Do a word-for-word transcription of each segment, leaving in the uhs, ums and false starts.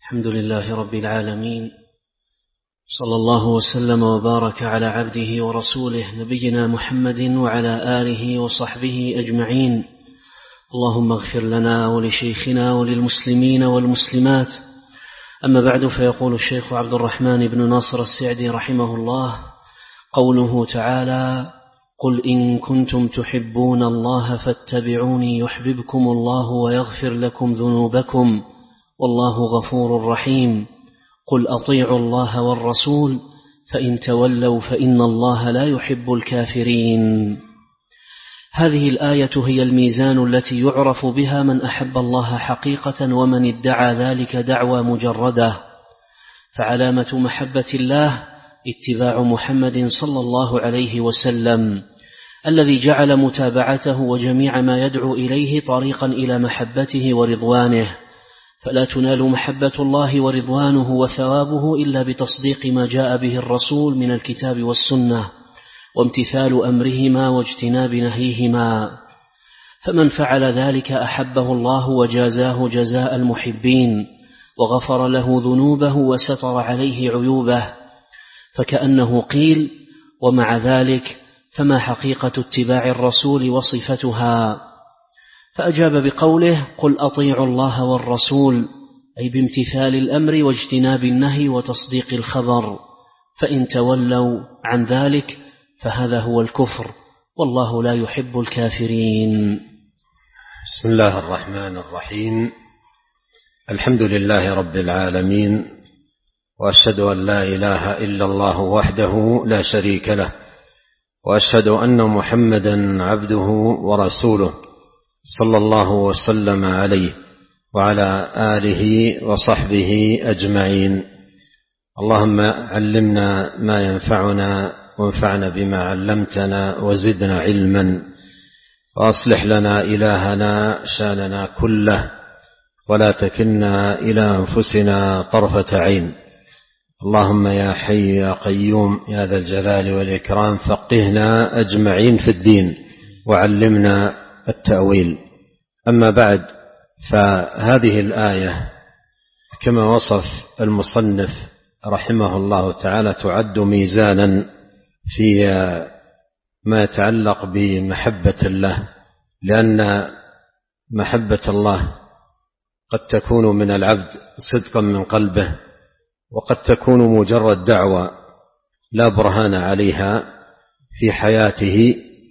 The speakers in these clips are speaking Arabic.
الحمد لله رب العالمين، صلى الله وسلم وبارك على عبده ورسوله نبينا محمد وعلى آله وصحبه أجمعين. اللهم اغفر لنا ولشيخنا وللمسلمين والمسلمات. أما بعد، فيقول الشيخ عبد الرحمن بن ناصر السعدي رحمه الله: قوله تعالى: قل إن كنتم تحبون الله فاتبعوني يحببكم الله ويغفر لكم ذنوبكم والله غفور رحيم. قل أطيعوا الله والرسول فإن تولوا فإن الله لا يحب الكافرين. هذه الآية هي الميزان التي يعرف بها من أحب الله حقيقة ومن ادعى ذلك دعوى مجردة. فعلامة محبة الله اتباع محمد صلى الله عليه وسلم، الذي جعل متابعته وجميع ما يدعو إليه طريقا إلى محبته ورضوانه. فلا تنال محبة الله ورضوانه وثوابه إلا بتصديق ما جاء به الرسول من الكتاب والسنة، وامتثال أمرهما واجتناب نهيهما. فمن فعل ذلك أحبه الله وجازاه جزاء المحبين، وغفر له ذنوبه وستر عليه عيوبه. فكأنه قيل: ومع ذلك فما حقيقة اتباع الرسول وصفتها؟ فأجاب بقوله: قل أطيعوا الله والرسول، أي بامتثال الأمر واجتناب النهي وتصديق الخبر. فإن تولوا عن ذلك فهذا هو الكفر، والله لا يحب الكافرين. بسم الله الرحمن الرحيم. الحمد لله رب العالمين، وأشهد أن لا إله إلا الله وحده لا شريك له، وأشهد أن محمدا عبده ورسوله صلى الله وسلم عليه وعلى آله وصحبه أجمعين. اللهم علمنا ما ينفعنا وانفعنا بما علمتنا وزدنا علما، وأصلح لنا إلهنا شاننا كله، ولا تكلنا إلى أنفسنا طرفة عين. اللهم يا حي يا قيوم يا ذا الجلال والإكرام، فقهنا أجمعين في الدين وعلمنا التأويل. أما بعد، فهذه الآية كما وصف المصنف رحمه الله تعالى تعد ميزانا في ما يتعلق بمحبة الله، لأن محبة الله قد تكون من العبد صدقا من قلبه، وقد تكون مجرد دعوة لا برهان عليها في حياته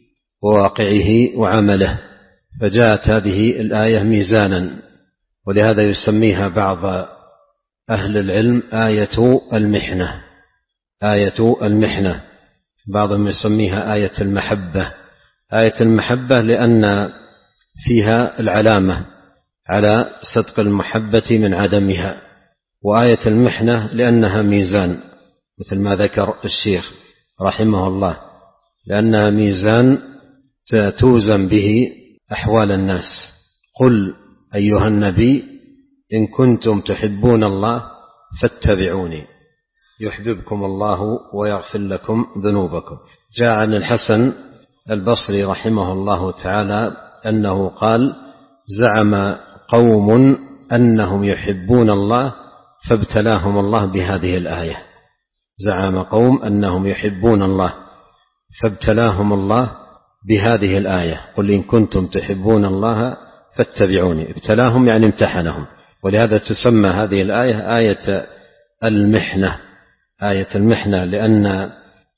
وواقعه وعمله. فجاءت هذه الآية ميزانا، ولهذا يسميها بعض أهل العلم آية المحنة. آية المحنة، بعضهم يسميها آية المحبة. آية المحبة لأن فيها العلامة على صدق المحبة من عدمها، وآية المحنة لأنها ميزان، مثل ما ذكر الشيخ رحمه الله، لأنها ميزان توزن به أحوال الناس. قل أيها النبي إن كنتم تحبون الله فاتبعوني يحببكم الله ويغفر لكم ذنوبكم. جاء عن الحسن البصري رحمه الله تعالى أنه قال: زعم قوم أنهم يحبون الله فابتلاهم الله بهذه الآية. زعم قوم أنهم يحبون الله فابتلاهم الله بهذه الآية: قل إن كنتم تحبون الله فاتبعوني. ابتلاهم يعني امتحنهم، ولهذا تسمى هذه الآية آية المحنة. آية المحنة لأن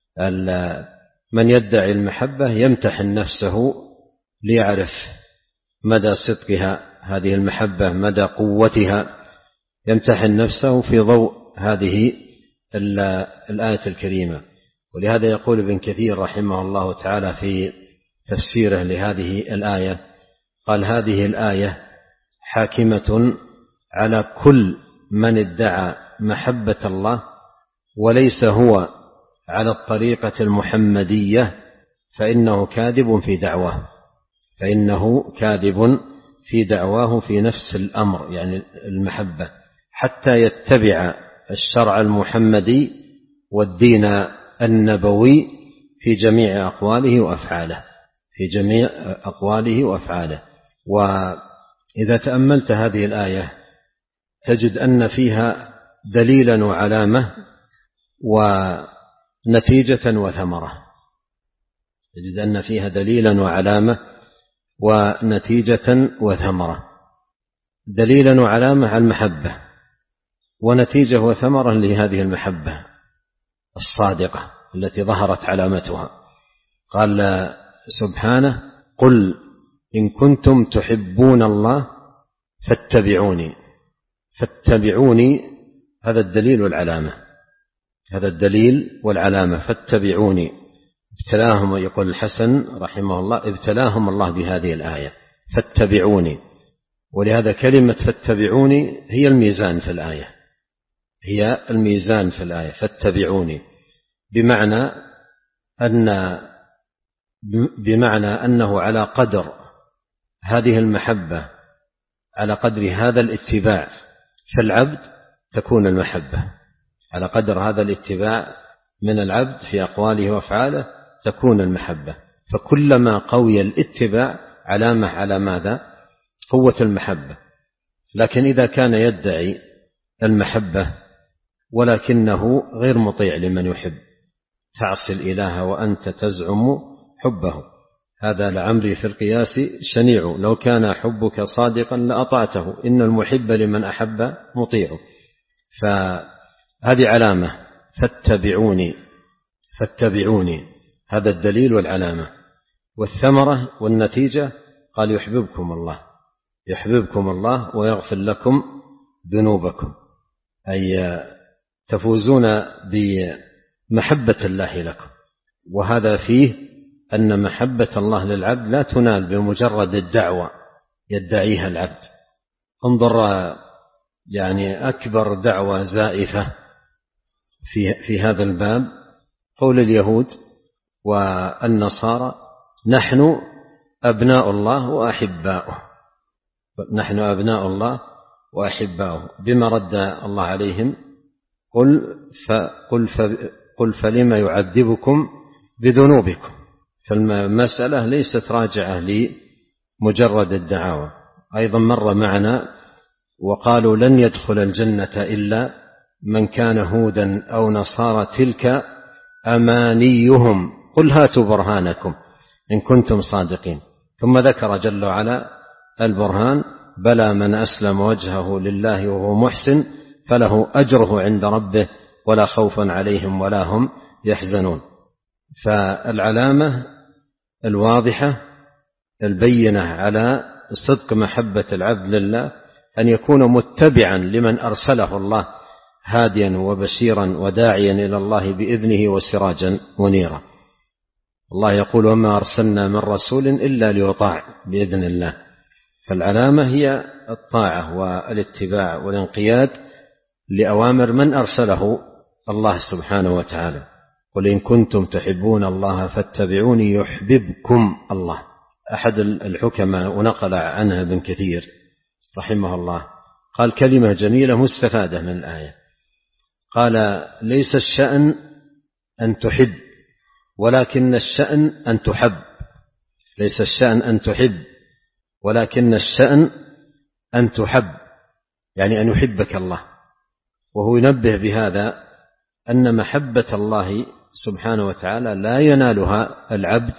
من يدعي المحبة يمتحن نفسه ليعرف مدى صدقها، هذه المحبة مدى قوتها، يمتحن نفسه في ضوء هذه الآية الكريمة. ولهذا يقول ابن كثير رحمه الله تعالى في تفسيره لهذه الآية، قال: هذه الآية حاكمة على كل من ادعى محبة الله وليس هو على الطريقة المحمدية، فإنه كاذب في دعواه فإنه كاذب في دعواه في نفس الأمر، يعني المحبة، حتى يتبع الشرع المحمدي والدين النبوي في جميع أقواله وأفعاله في جميع أقواله وأفعاله. وإذا تأملت هذه الآية تجد أن فيها دليلا وعلامة ونتيجة وثمرة، تجد أن فيها دليلا وعلامة ونتيجة وثمرة. دليلا وعلامة على المحبة، ونتيجة وثمرة لهذه المحبة الصادقة التي ظهرت علامتها. قال سبحانه: قل إن كنتم تحبون الله فاتبعوني. فاتبعوني هذا الدليل والعلامة، هذا الدليل والعلامة. فاتبعوني ابتلاهم، يقول الحسن رحمه الله: ابتلاهم الله بهذه الآية فاتبعوني. ولهذا كلمة فاتبعوني هي الميزان في الآية، هي الميزان في الآية. فاتبعوني بمعنى أن بمعنى أنه على قدر هذه المحبة، على قدر هذا الاتباع في العبد تكون المحبة، على قدر هذا الاتباع من العبد في أقواله وأفعاله تكون المحبة. فكلما قوي الاتباع علامة على ماذا؟ قوة المحبة. لكن إذا كان يدعي المحبة ولكنه غير مطيع لمن يحب، تعصي الإله وأنت تزعم حبه، هذا لعمري في القياس شنيع، لو كان حبك صادقا لأطعته، إن المحب لمن أحب مطيع. فهذه علامة، فاتبعوني فاتبعوني، هذا الدليل والعلامة. والثمرة والنتيجة قال: يحببكم الله، يحببكم الله ويغفر لكم ذنوبكم، أي تفوزون بمحبة الله لكم. وهذا فيه أن محبة الله للعبد لا تنال بمجرد الدعوة يدعيها العبد. انظر يعني أكبر دعوة زائفة في, في هذا الباب قول اليهود والنصارى: نحن أبناء الله وأحباؤه، نحن أبناء الله وأحباؤه. بما رد الله عليهم: قل, فقل, قل فلما يعذبكم بذنوبكم. فالمسألة ليست راجعة لمجرد الدعاوى. أيضا مر معنا: وقالوا لن يدخل الجنة إلا من كان هودا أو نصارى تلك أمانيهم قل هاتوا برهانكم إن كنتم صادقين. ثم ذكر جل وعلا البرهان: بلى من أسلم وجهه لله وهو محسن فله أجره عند ربه ولا خوف عليهم ولا هم يحزنون. فالعلامة الواضحة البينة على صدق محبة العبد لله أن يكون متبعا لمن أرسله الله هاديا وبشيرا وداعيا إلى الله بإذنه وسراجا منيرا. الله يقول: وما أرسلنا من رسول إلا ليطاع بإذن الله. فالعلامة هي الطاعة والاتباع والانقياد لأوامر من أرسله الله سبحانه وتعالى. قل إن كنتم تحبون الله فاتبعوني يحببكم الله. أحد الحكماء ونقل عنها ابن كثير رحمه الله قال كلمة جميلة مستفادة من الآية، قال: ليس الشأن أن تحب ولكن الشأن أن تحب. ليس الشأن أن تحب ولكن الشأن أن تحب، يعني أن يحبك الله. وهو ينبه بهذا أن محبة الله سبحانه وتعالى لا ينالها العبد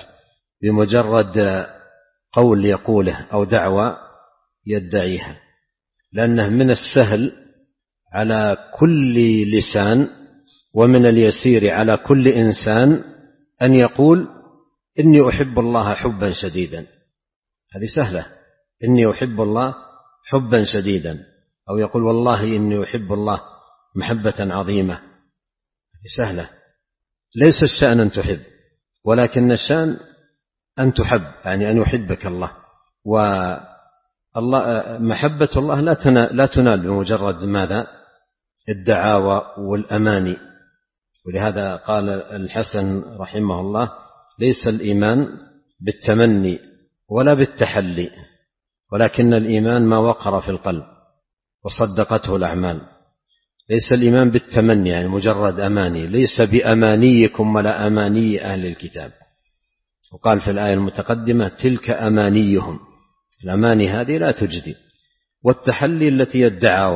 بمجرد قول يقوله أو دعوة يدعيها، لأنه من السهل على كل لسان ومن اليسير على كل إنسان أن يقول: إني أحب الله حبا شديدا. هذه سهلة، إني أحب الله حبا شديدا، أو يقول: والله إني أحب الله محبة عظيمة. هذه سهلة. ليس الشأن أن تحب ولكن الشأن أن تحب، يعني أن يحبك الله. والله محبة الله لا تنال بمجرد ماذا؟ الدعاوى والأماني. ولهذا قال الحسن رحمه الله: ليس الإيمان بالتمني ولا بالتحلي، ولكن الإيمان ما وقر في القلب وصدقته الأعمال. ليس الإيمان بالتمني يعني مجرد أماني، ليس بأمانيكم ولا أماني أهل الكتاب. وقال في الآية المتقدمة: تلك أمانيهم. الأماني هذه لا تجدي. والتحلي التي الدعاوى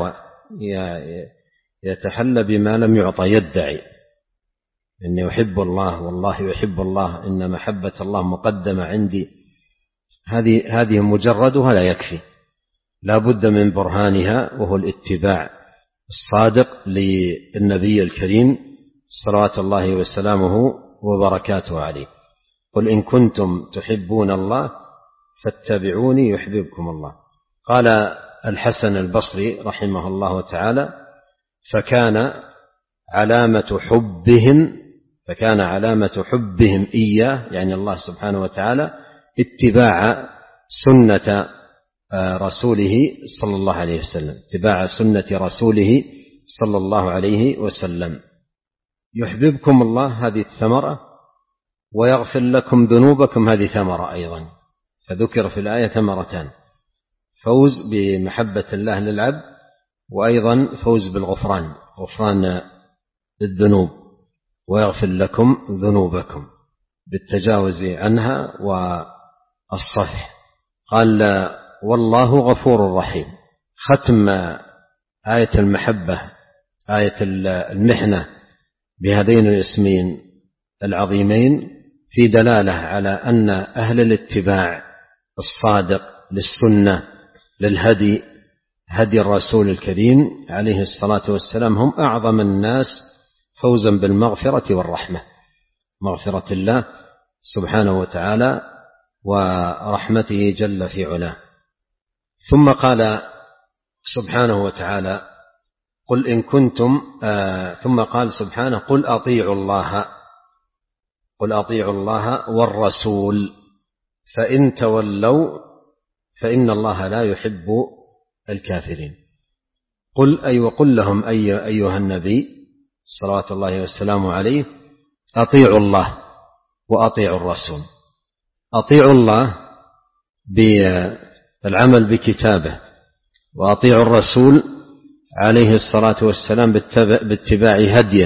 يتحلى بما لم يعطى، يدعي إني يحب الله والله يحب الله، إن محبة الله مقدمة عندي، هذه هذه مجردها لا يكفي، لا بد من برهانها، وهو الاتباع الصادق للنبي الكريم صلوات الله وسلامه وبركاته عليه. قل إن كنتم تحبون الله فاتبعوني يحببكم الله. قال الحسن البصري رحمه الله تعالى: فكان علامة حبهم فكان علامة حبهم إياه، يعني الله سبحانه وتعالى، اتباع سنة رسوله صلى الله عليه وسلم، اتباع سنة رسوله صلى الله عليه وسلم. يحببكم الله هذه الثمرة، ويغفر لكم ذنوبكم هذه ثمرة أيضا. فذكر في الآية ثمرتان: فوز بمحبة الله للعبد، وأيضا فوز بالغفران، غفران الذنوب، ويغفر لكم ذنوبكم بالتجاوز عنها والصفح. قال: والله غفور رحيم. ختم آية المحبة، آية المحنة، بهذين الاسمين العظيمين في دلالة على أن أهل الاتباع الصادق للسنة، للهدي، هدي الرسول الكريم عليه الصلاة والسلام، هم أعظم الناس فوزا بالمغفرة والرحمة، مغفرة الله سبحانه وتعالى ورحمته جل في علاه. ثم قال سبحانه وتعالى: قل إن كنتم آه ثم قال سبحانه: قل أطيعوا الله قل أطيعوا الله والرسول فإن تولوا فإن الله لا يحب الكافرين. قل أي وقل لهم أي أيها النبي صلوات الله والسلام عليه: أطيعوا الله وأطيعوا الرسول. أطيعوا الله بالعمل بكتابه، وأطيعوا الرسول عليه الصلاة والسلام باتباع هديه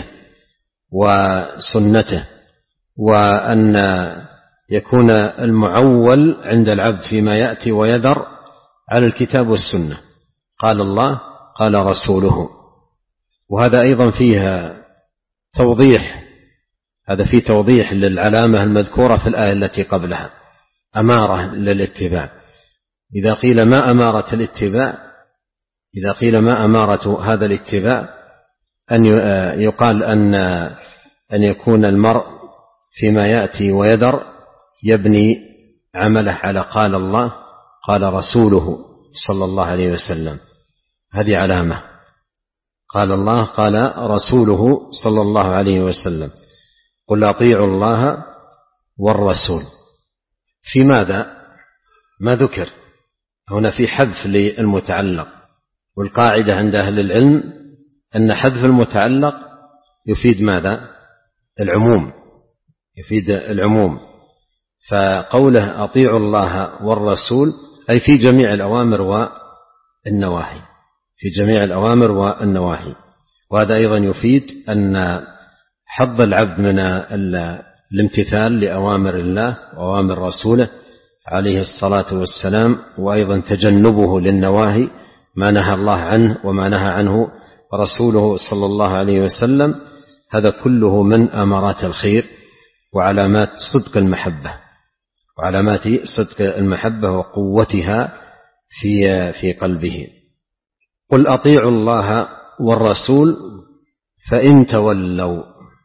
وسنته، وأن يكون المعول عند العبد فيما يأتي ويذر على الكتاب والسنة، قال الله قال رسوله. وهذا أيضا فيها توضيح، هذا فيه توضيح للعلامة المذكورة في الآية التي قبلها، أمارة للاتباع. إذا قيل ما أمارة الاتباع إذا قيل ما أمارة هذا الاتباع أن يقال أن أن يكون المرء فيما يأتي ويذر يبني عمله على قال الله قال رسوله صلى الله عليه وسلم، هذه علامة. قال الله قال رسوله صلى الله عليه وسلم. قل أطيعوا الله والرسول. في ماذا؟ ما ذكر هنا، في حذف للمتعلق، والقاعدة عند أهل العلم أن حذف المتعلق يفيد ماذا؟ العموم، يفيد العموم. فقوله أطيعوا الله والرسول أي في جميع الأوامر والنواهي، في جميع الأوامر والنواهي. وهذا أيضا يفيد أن حظ العبد من الامتثال لأوامر الله وأوامر رسوله عليه الصلاة والسلام، وأيضا تجنبه للنواهي ما نهى الله عنه وما نهى عنه رسوله صلى الله عليه وسلم، هذا كله من أمارات الخير وعلامات صدق المحبة وعلامات صدق المحبة وقوتها في في قلبه. قل أطيعوا الله والرسول فإن تولوا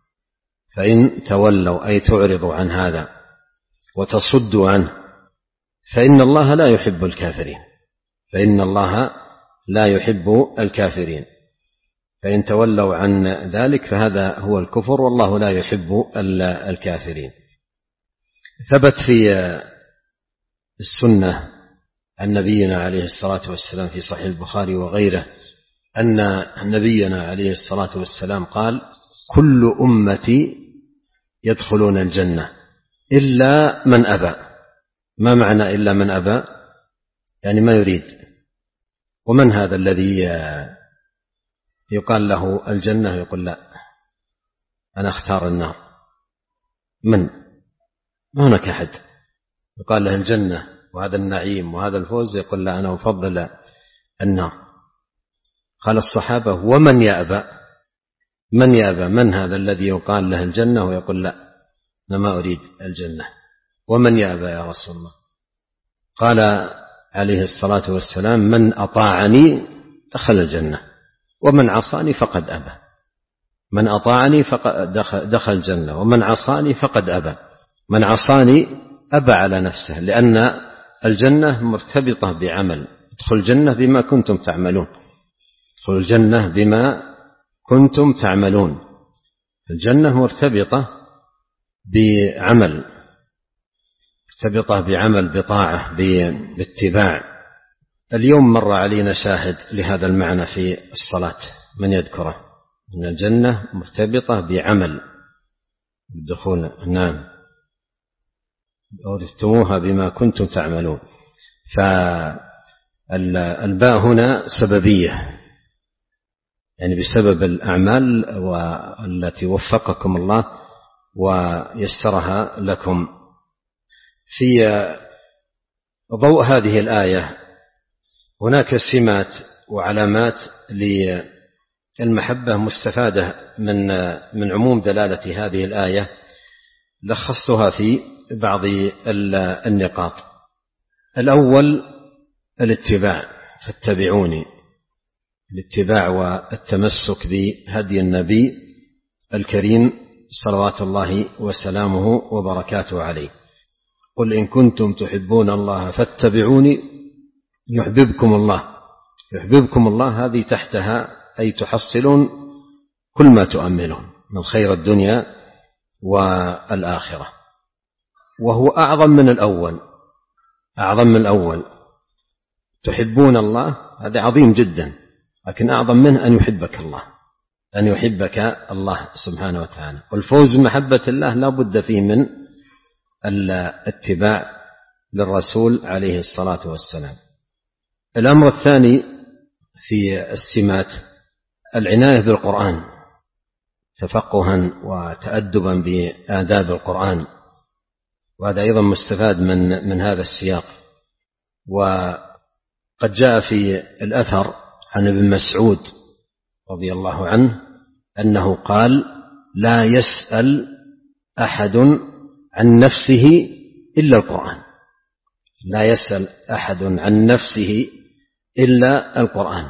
فإن تولوا أي تعرضوا عن هذا وتصدوا عنه فإن الله لا يحب الكافرين فإن الله لا يحب الكافرين فإن تولوا عن ذلك فهذا هو الكفر، والله لا يحب الكافرين. ثبت في السنة عن نبينا عليه الصلاة والسلام في صحيح البخاري وغيره أن نبينا عليه الصلاة والسلام قال: كل أمتي يدخلون الجنة إلا من أبى. ما معنى إلا من أبى؟ يعني ما يريد. ومن هذا الذي يقال له الجنة يقول لا أنا أختار النار؟ من؟ ما هناك أحد يقال له الجنة وهذا النعيم وهذا الفوز يقول لا أنا أفضل النار. قال الصحابة: ومن يأبى؟ من يأبى؟ من هذا الذي يقال له الجنة ويقول لا أنا ما أريد الجنة؟ ومن يأبى يا رسول الله؟ قال عليه الصلاة والسلام: من أطاعني دخل الجنة، ومن عصاني فقد أبى. من أطاعني فقد دخل الجنة، ومن عصاني فقد أبى. من عصاني أبى على نفسه، لأن الجنة مرتبطة بعمل. ادخل الجنة بما كنتم تعملون، ادخل الجنة بما كنتم تعملون. الجنة مرتبطة بعمل، مرتبطة بعمل، بطاعة، باتباع. اليوم مر علينا شاهد لهذا المعنى في الصلاة، من يذكره؟ أن الجنة مرتبطة بعمل الدخول. نعم، أورثتموها بما كنتم تعملون. فالباء هنا سببية، يعني بسبب الأعمال والتي وفقكم الله ويسرها لكم. في ضوء هذه الآية هناك سمات وعلامات للمحبة مستفادة من من عموم دلالة هذه الآية، لخصتها في بعض النقاط. الأول الاتباع، فاتبعوني، الاتباع والتمسك بهدي النبي الكريم صلوات الله وسلامه وبركاته عليه. قل إن كنتم تحبون الله فاتبعوني يحببكم الله. يحببكم الله هذه تحتها أي تحصلون كل ما تؤملون من خير الدنيا والآخرة، وهو أعظم من الأول، أعظم من الأول. تحبون الله هذا عظيم جدا، لكن أعظم منه أن يحبك الله، أن يحبك الله سبحانه وتعالى. والفوز بمحبة الله لا بد فيه من الاتباع للرسول عليه الصلاة والسلام. الأمر الثاني في السمات العناية بالقرآن، تفقها وتأدبا بآداب القرآن، وهذا أيضا مستفاد من من هذا السياق. وقد جاء في الأثر عن ابن مسعود رضي الله عنه أنه قال: لا يسأل أحد عن نفسه إلا القرآن. لا يسأل أحد عن نفسه إلا القرآن.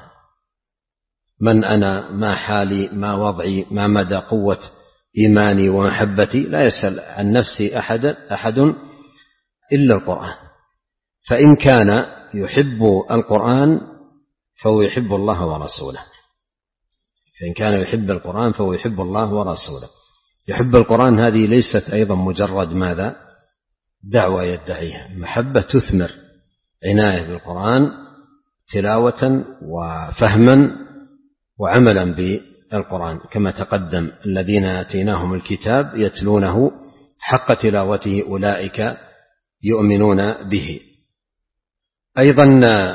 من أنا، ما حالي، ما وضعي، ما مدى قوة إيماني ومحبتي؟ لا يسأل عن نفسي أحد أحد إلا القرآن. فإن كان يحب القرآن فهو يحب الله ورسوله. فإن كان يحب القرآن فهو يحب الله ورسوله. يحب القرآن هذه ليست أيضا مجرد ماذا؟ دعوة يدعيها. محبة تثمر عناية بالقرآن تلاوة وفهما وعملا بالقرآن، كما تقدم: الذين آتيناهم الكتاب يتلونه حق تلاوته أولئك يؤمنون به. أيضا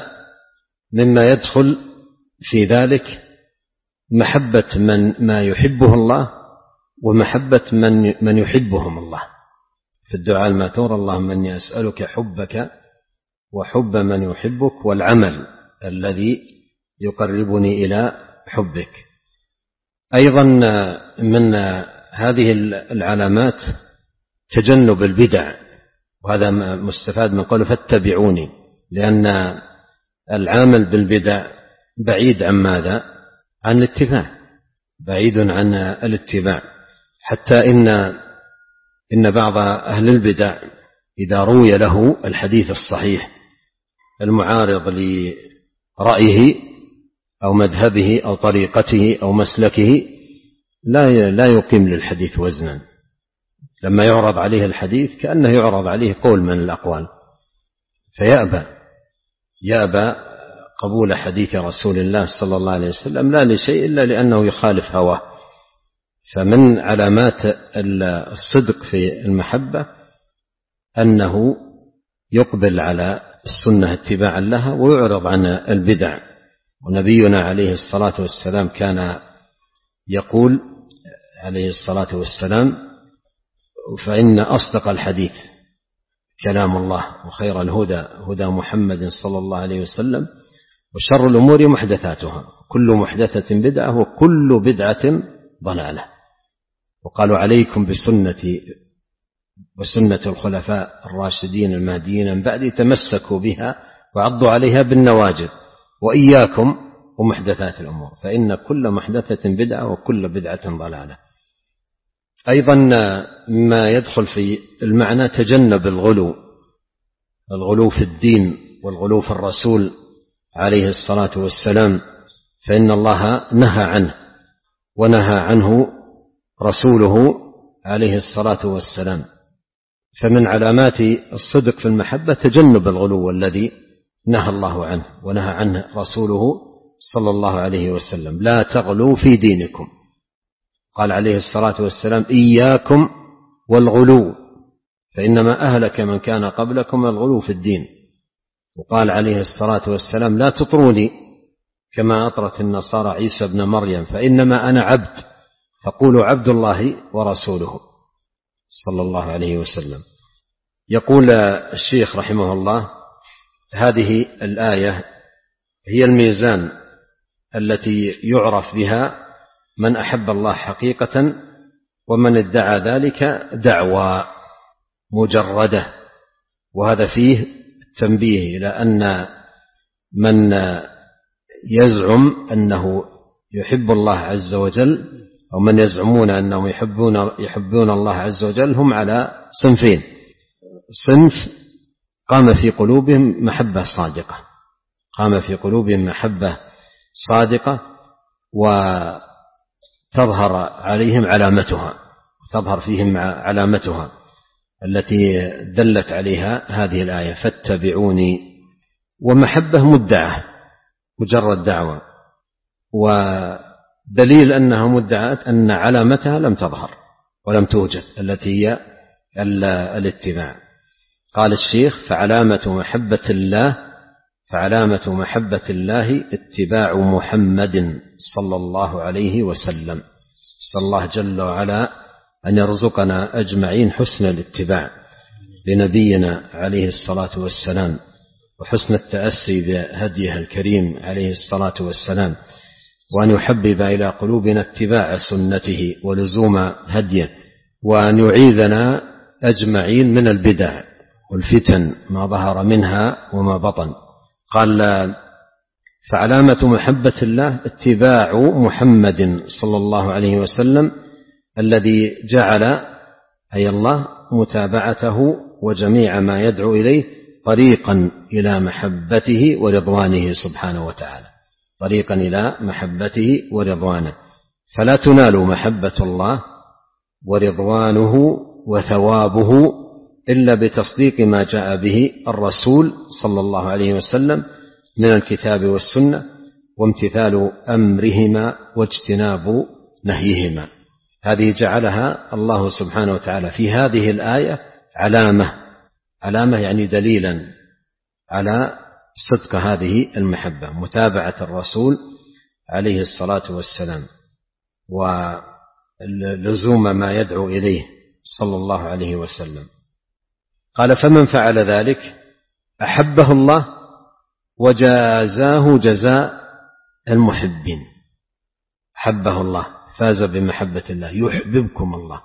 مما يدخل في ذلك محبة من ما يحبه الله ومحبة من من يحبهم الله. في الدعاء الماثور: اللهم إني أسألك حبك وحب من يحبك والعمل الذي يقربني إلى حبك. أيضا من هذه العلامات تجنب البدع، وهذا مستفاد من قوله فاتبعوني، لأن العامل بالبدع بعيد عن ماذا؟ عن الاتباع، بعيد عن الاتباع. حتى إن إن بعض أهل البدع إذا روي له الحديث الصحيح المعارض لرأيه أو مذهبه أو طريقته أو مسلكه لا لا يقيم للحديث وزنا. لما يعرض عليه الحديث كأنه يعرض عليه قول من الأقوال، فيأبى يأبى قبول حديث رسول الله صلى الله عليه وسلم، لا لشيء إلا لأنه يخالف هواه. فمن علامات الصدق في المحبة أنه يقبل على السنة اتباعا لها ويعرض عن البدع. ونبينا عليه الصلاة والسلام كان يقول عليه الصلاة والسلام: فإن أصدق الحديث كلام الله، وخير الهدى هدى محمد صلى الله عليه وسلم، وشر الأمور محدثاتها، كل محدثة بدعة وكل بدعة ضلالة. وقالوا عليكم بسنتي وسنة الخلفاء الراشدين المهديين من بعد تمسكوا بها وعضوا عليها بالنواجذ وإياكم ومحدثات الأمور فإن كل محدثة بدعة وكل بدعة ضلالة. أيضا ما يدخل في المعنى تجنب الغلو الغلو في الدين والغلو في الرسول عليه الصلاة والسلام، فإن الله نهى عنه ونهى عنه رسوله عليه الصلاة والسلام. فمن علامات الصدق في المحبة تجنب الغلو الذي نهى الله عنه ونهى عنه رسوله صلى الله عليه وسلم. لا تغلوا في دينكم، قال عليه الصلاة والسلام إياكم والغلو فإنما أهلك من كان قبلكم الغلو في الدين. وقال عليه الصلاة والسلام لا تطروني كما أطرت النصارى عيسى بن مريم فإنما أنا عبد فقولوا عبد الله ورسوله صلى الله عليه وسلم. يقول الشيخ رحمه الله هذه الآية هي الميزان التي يعرف بها من أحب الله حقيقة ومن ادعى ذلك دعوى مجردة. وهذا فيه التنبيه إلى أن من يزعم أنه يحب الله عز وجل أو من يزعمون أنهم يحبون, يحبون الله عز وجل هم على صنفين. صنف قام في قلوبهم محبة صادقة قام في قلوبهم محبة صادقة وتظهر عليهم علامتها تظهر فيهم علامتها التي دلت عليها هذه الآية فاتبعوني. ومحبة مدعة مجرد دعوة، ودليل أنها مدعات أن علامتها لم تظهر ولم توجد التي هي الاتباع. قال الشيخ فعلامة محبة الله فعلامة محبة الله اتباع محمد صلى الله عليه وسلم. صلى الله جل وعلا أن يرزقنا أجمعين حسن الاتباع لنبينا عليه الصلاة والسلام وحسن التأسي بهديه الكريم عليه الصلاة والسلام، وأن يحبب إلى قلوبنا اتباع سنته ولزوم هديه، وأن يعيذنا أجمعين من البدع والفتن ما ظهر منها وما بطن. قال فعلامة محبة الله اتباع محمد صلى الله عليه وسلم الذي جعل أي الله متابعته وجميع ما يدعو إليه طريقا إلى محبته ورضوانه سبحانه وتعالى طريقا إلى محبته ورضوانه. فلا تنال محبة الله ورضوانه وثوابه إلا بتصديق ما جاء به الرسول صلى الله عليه وسلم من الكتاب والسنة وامتثال أمرهما واجتناب نهيهما. هذه جعلها الله سبحانه وتعالى في هذه الآية علامة علامة يعني دليلا على صدق هذه المحبة متابعة الرسول عليه الصلاة والسلام ولزوم ما يدعو إليه صلى الله عليه وسلم. قال فمن فعل ذلك أحبه الله وجازاه جزاء المحبين. أحبه الله فاز بمحبة الله يحببكم الله،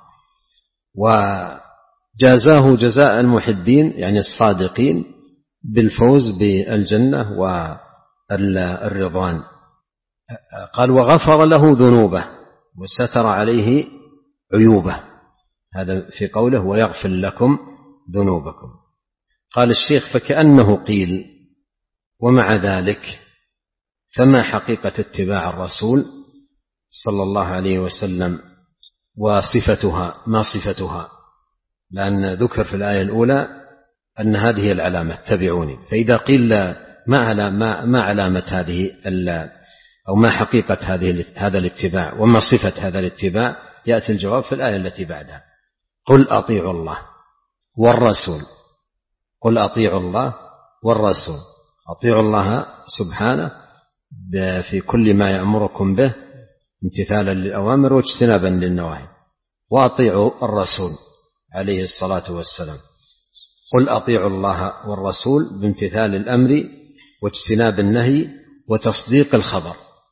وجازاه جزاء المحبين يعني الصادقين بالفوز بالجنة والرضوان. قال وغفر له ذنوبه وستر عليه عيوبه، هذا في قوله ويغفر لكم ذنوبكم. قال الشيخ فكأنه قيل ومع ذلك فما حقيقة اتباع الرسول صلى الله عليه وسلم وصفتها ما صفتها؟ لأن ذكر في الآية الأولى أن هذه العلامة اتبعوني، فإذا قيل ما ما علامة هذه أو ما حقيقة هذه هذا الاتباع وما صفة هذا الاتباع يأتي الجواب في الآية التي بعدها قل أطيعوا الله والرسول. قل أطيعوا الله والرسول، أطيعوا الله سبحانه في كل ما يأمركم به امتثالا للأوامر واجتنابا للنواهي، وأطيعوا الرسول عليه الصلاة والسلام. قل أطيعوا الله والرسول بامتثال الأمر واجتناب النهي وتصديق الخبر.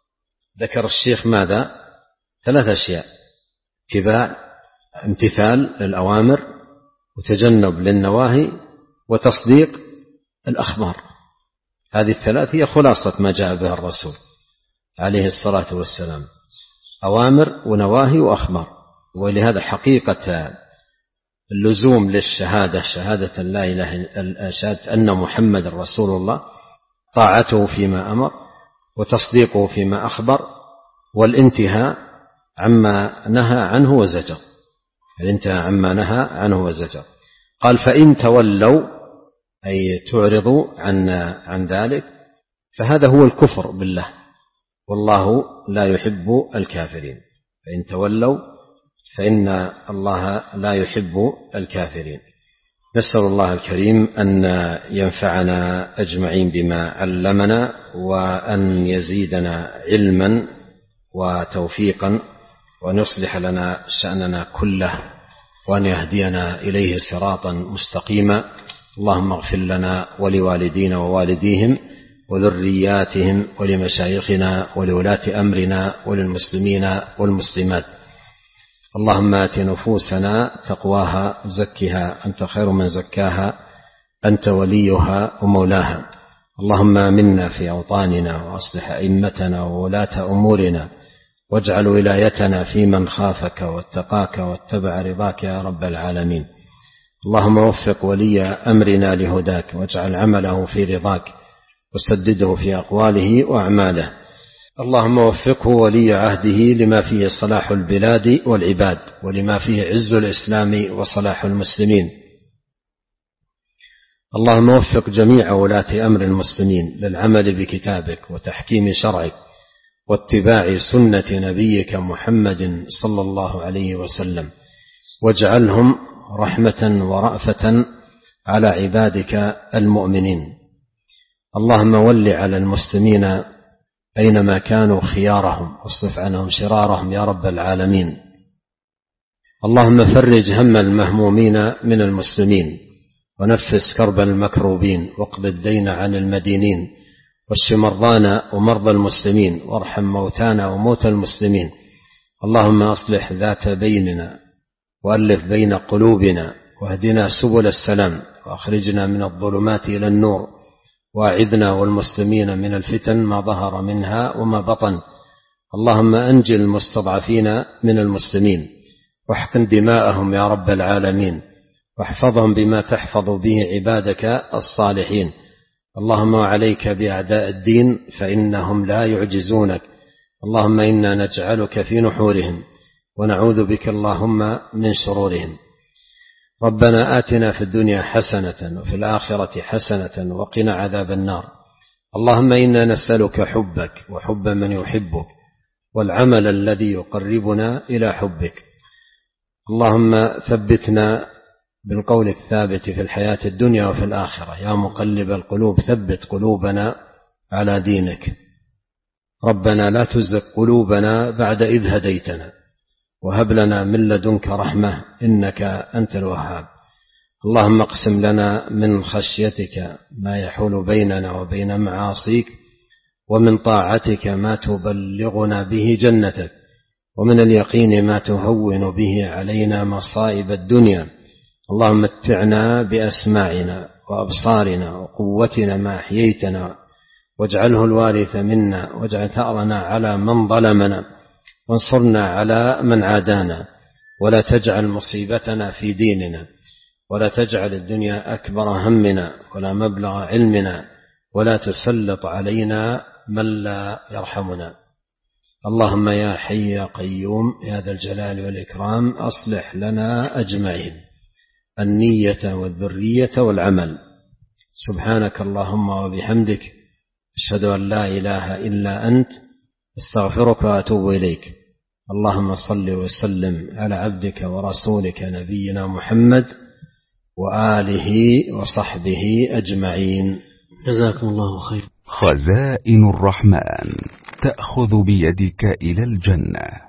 ذكر الشيخ ماذا؟ ثلاث أشياء: اتباع امتثال للأوامر، وتجنب للنواهي، وتصديق الأخبار. هذه الثلاث هي خلاصة ما جاء به الرسول عليه الصلاة والسلام: أوامر ونواهي وأخبار. ولهذا حقيقة اللزوم للشهادة، شهادة لا إله شهادة أن محمد رسول الله، طاعته فيما أمر، وتصديقه فيما أخبر، والانتهاء عما نهى عنه وزجر، الانتهاء عما نهى عنه وزجر. قال: فإن تولوا، أي تعرضوا عن عن ذلك، فهذا هو الكفر بالله، والله لا يحب الكافرين. فإن تولوا فإن الله لا يحب الكافرين. نسأل الله الكريم أن ينفعنا أجمعين بما علمنا، وأن يزيدنا علما وتوفيقا، وأن يصلح لنا شأننا كله، وأن يهدينا إليه صراطا مستقيما. اللهم اغفر لنا ولوالدينا ووالديهم وذرياتهم ولمشايخنا ولولاة أمرنا وللمسلمين والمسلمات. اللهم آت نفوسنا تقواها زكها أنت خير من زكاها أنت وليها ومولاها. اللهم آمنا في أوطاننا، وأصلح أئمتنا وولاة أمورنا، واجعل ولايتنا في من خافك واتقاك واتبع رضاك يا رب العالمين. اللهم وفق ولي أمرنا لهداك، واجعل عمله في رضاك، وسدده في أقواله وأعماله. اللهم وفقه ولي عهده لما فيه صلاح البلاد والعباد، ولما فيه عز الإسلام وصلاح المسلمين. اللهم وفق جميع ولاة أمر المسلمين للعمل بكتابك وتحكيم شرعك واتباع سنة نبيك محمد صلى الله عليه وسلم، واجعلهم رحمة ورأفة على عبادك المؤمنين. اللهم ول على المسلمين أينما كانوا خيارهم، واصرف عنهم شرارهم يا رب العالمين. اللهم فرج هم المهمومين من المسلمين، ونفس كرب المكروبين، واقض الدين عن المدينين، واشف مرضانا ومرضى المسلمين، وارحم موتانا وموتى المسلمين. اللهم أصلح ذات بيننا، وألف بين قلوبنا، واهدنا سبل السلام، وأخرجنا من الظلمات إلى النور، واعذنا والمسلمين من الفتن ما ظهر منها وما بطن. اللهم أنجِ المستضعفين من المسلمين، واحقن دماءهم يا رب العالمين، واحفظهم بما تحفظ به عبادك الصالحين. اللهم وعليك بأعداء الدين، فإنهم لا يعجزونك. اللهم إنا نجعلك في نحورهم، ونعوذ بك اللهم من شرورهم. ربنا آتنا في الدنيا حسنة، وفي الآخرة حسنة، وقنا عذاب النار. اللهم إنا نسألك حبك وحب من يحبك، والعمل الذي يقربنا إلى حبك. اللهم ثبتنا بالقول الثابت في الحياة الدنيا وفي الآخرة. يا مقلب القلوب ثبت قلوبنا على دينك. ربنا لا تزغ قلوبنا بعد إذ هديتنا، وهب لنا من لدنك رحمة إنك أنت الوهاب. اللهم اقسم لنا من خشيتك ما يحول بيننا وبين معاصيك، ومن طاعتك ما تبلغنا به جنتك، ومن اليقين ما تهون به علينا مصائب الدنيا. اللهم متعنا بأسماعنا وأبصارنا وقوتنا ما أحييتنا، واجعله الوارث منا، واجعل ثأرنا على من ظلمنا، وانصرنا على من عادانا، ولا تجعل مصيبتنا في ديننا، ولا تجعل الدنيا أكبر همنا ولا مبلغ علمنا، ولا تسلط علينا من لا يرحمنا. اللهم يا حي يا قيوم يا ذا الجلال والإكرام، أصلح لنا أجمعين النية والذرية والعمل. سبحانك اللهم وبحمدك، أشهد أن لا إله إلا أنت، استغفرك وأتوب إليك. اللهم صل وسلم على عبدك ورسولك نبينا محمد وآله وصحبه أجمعين. جزاكم الله خير. خزائن الرحمن تأخذ بيدك إلى الجنة.